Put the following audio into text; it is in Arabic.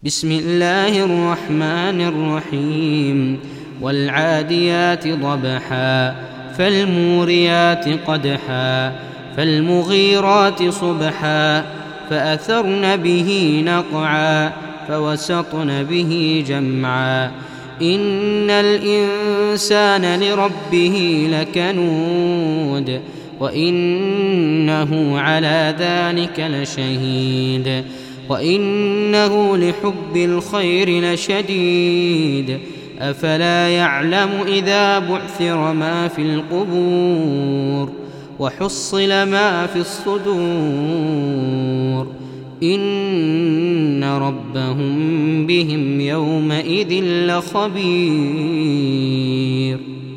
بسم الله الرحمن الرحيم والعاديات ضبحا فالموريات قدحا فالمغيرات صبحا فأثرن به نقعا فوسطن به جمعا إن الإنسان لربه لكنود وإنه على ذلك لشهيد وإنه لحب الخير لشديد أفلا يعلم إذا بعثر ما في القبور وحصل ما في الصدور إن ربهم بهم يومئذ لخبير.